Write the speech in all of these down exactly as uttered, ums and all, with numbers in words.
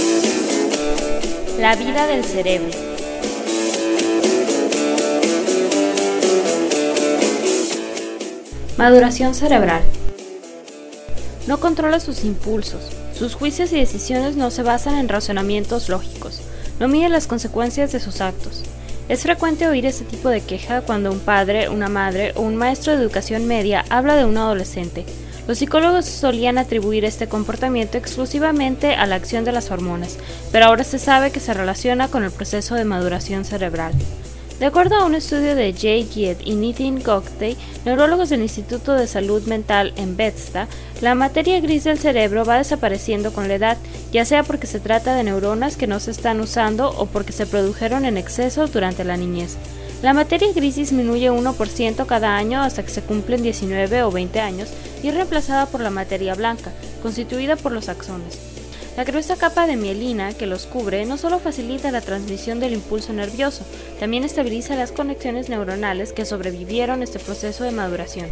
La vida del cerebro. Maduración cerebral. No controla sus impulsos. Sus juicios y decisiones no se basan en razonamientos lógicos. No mide las consecuencias de sus actos. Es frecuente oír este tipo de queja cuando un padre, una madre o un maestro de educación media habla de un adolescente. Los psicólogos solían atribuir este comportamiento exclusivamente a la acción de las hormonas, pero ahora se sabe que se relaciona con el proceso de maduración cerebral. De acuerdo a un estudio de Jay Giedd y Nitin Gogte, neurólogos del Instituto de Salud Mental en Bethesda, la materia gris del cerebro va desapareciendo con la edad, ya sea porque se trata de neuronas que no se están usando o porque se produjeron en exceso durante la niñez. La materia gris disminuye uno por ciento cada año hasta que se cumplen diecinueve o veinte años y es reemplazada por la materia blanca, constituida por los axones. La gruesa capa de mielina que los cubre no solo facilita la transmisión del impulso nervioso, también estabiliza las conexiones neuronales que sobrevivieron este proceso de maduración.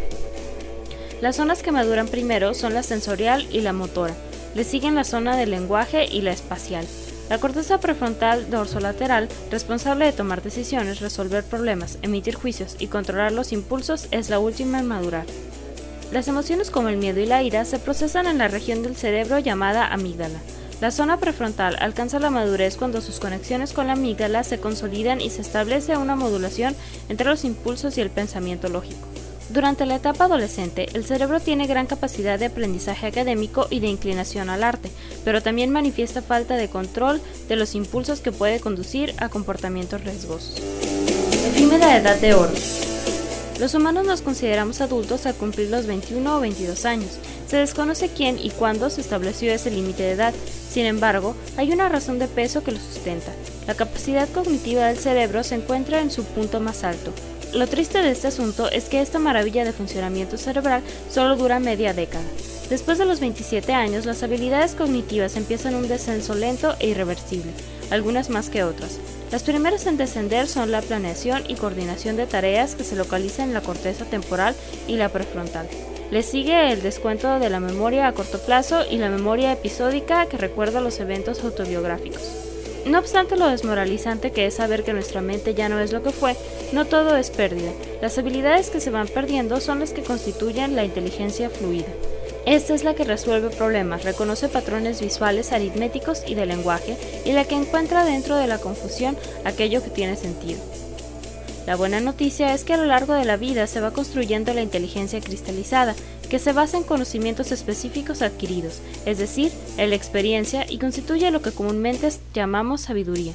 Las zonas que maduran primero son la sensorial y la motora, le siguen la zona del lenguaje y la espacial. La corteza prefrontal dorsolateral, responsable de tomar decisiones, resolver problemas, emitir juicios y controlar los impulsos, es la última en madurar. Las emociones como el miedo y la ira se procesan en la región del cerebro llamada amígdala. La zona prefrontal alcanza la madurez cuando sus conexiones con la amígdala se consolidan y se establece una modulación entre los impulsos y el pensamiento lógico. Durante la etapa adolescente, el cerebro tiene gran capacidad de aprendizaje académico y de inclinación al arte, pero también manifiesta falta de control de los impulsos que puede conducir a comportamientos riesgosos. Efímera edad de oro. Los humanos nos consideramos adultos al cumplir los veintiuno o veintidós años. Se desconoce quién y cuándo se estableció ese límite de edad. Sin embargo, hay una razón de peso que lo sustenta. La capacidad cognitiva del cerebro se encuentra en su punto más alto. Lo triste de este asunto es que esta maravilla de funcionamiento cerebral solo dura media década. Después de los veintisiete años, las habilidades cognitivas empiezan un descenso lento e irreversible, algunas más que otras. Las primeras en descender son la planeación y coordinación de tareas que se localizan en la corteza temporal y la prefrontal. Le sigue el descuento de la memoria a corto plazo y la memoria episódica que recuerda los eventos autobiográficos. No obstante lo desmoralizante que es saber que nuestra mente ya no es lo que fue, no todo es pérdida. Las habilidades que se van perdiendo son las que constituyen la inteligencia fluida. Esta es la que resuelve problemas, reconoce patrones visuales, aritméticos y de lenguaje, y la que encuentra dentro de la confusión aquello que tiene sentido. La buena noticia es que a lo largo de la vida se va construyendo la inteligencia cristalizada, que se basa en conocimientos específicos adquiridos, es decir, en la experiencia, y constituye lo que comúnmente llamamos sabiduría.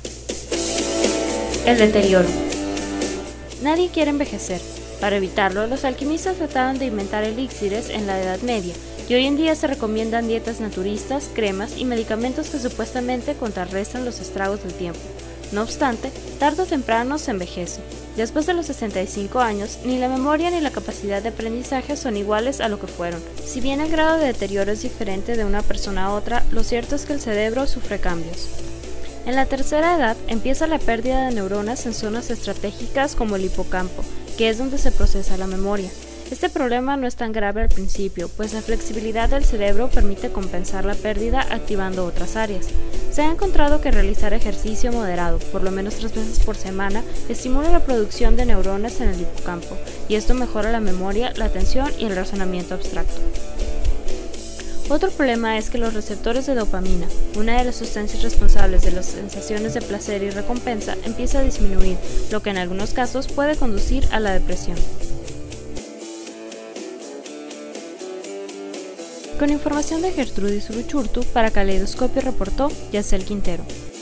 El deterioro. Nadie quiere envejecer. Para evitarlo, los alquimistas trataron de inventar elixires en la Edad Media, y hoy en día se recomiendan dietas naturistas, cremas y medicamentos que supuestamente contrarrestan los estragos del tiempo. No obstante, tarde o temprano se envejece. Después de los sesenta y cinco años, ni la memoria ni la capacidad de aprendizaje son iguales a lo que fueron. Si bien el grado de deterioro es diferente de una persona a otra, lo cierto es que el cerebro sufre cambios. En la tercera edad empieza la pérdida de neuronas en zonas estratégicas como el hipocampo, que es donde se procesa la memoria. Este problema no es tan grave al principio, pues la flexibilidad del cerebro permite compensar la pérdida activando otras áreas. Se ha encontrado que realizar ejercicio moderado, por lo menos tres veces por semana, estimula la producción de neuronas en el hipocampo, y esto mejora la memoria, la atención y el razonamiento abstracto. Otro problema es que los receptores de dopamina, una de las sustancias responsables de las sensaciones de placer y recompensa, empieza a disminuir, lo que en algunos casos puede conducir a la depresión. Con información de Gertrudis Uruchurtu, para Caleidoscopio reportó Yacel Quintero.